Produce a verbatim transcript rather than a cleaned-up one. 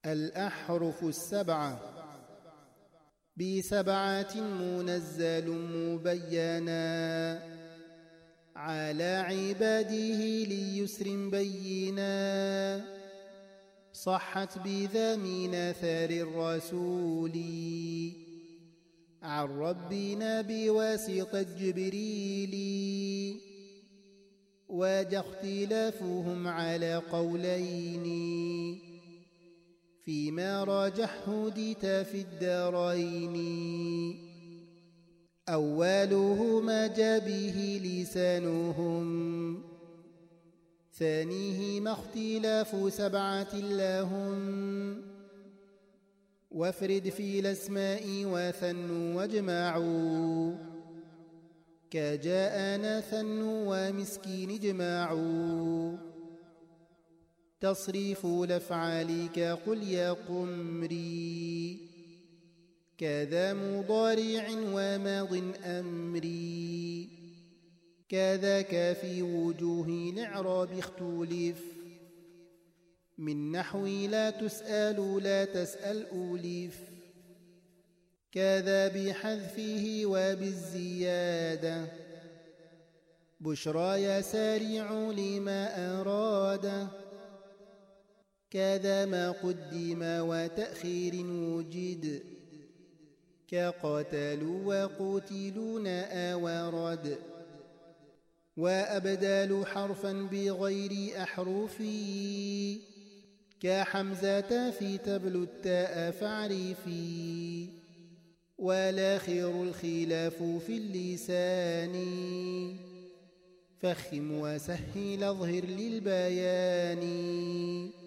الأحرف السبعة بسبعة منزل مبينا على عباده ليسر بينا صحت بذا من أثار الرسول عن ربنا بواسطة جبريل وجاء اختلافهم على قولين فيما راجح هديت في الدارين أوله ما جاء به لسانهم ثانيه ما اختلاف سبعة لهم وافرد في الأسماء وثن واجمعوا كجاءنا ثن ومسكين اجمعوا تصريف الأفعال كقل يا قمري كذا مضارع وماض أمري كذاك في وجوه الإعراب اختلف من نحو لا تسأل لا تسأل أولف كذا بحذفه وبالزيادة بشرى يسارع لما أراد كذا ما قدم وتأخير وجد كقتلوا وقتلون أورد وأبدال حرفا بغير أحرفي كحمزة في تبلو التاء فاعرفي والآخر الخلاف في اللسان فخم وسهل اظهر للبيان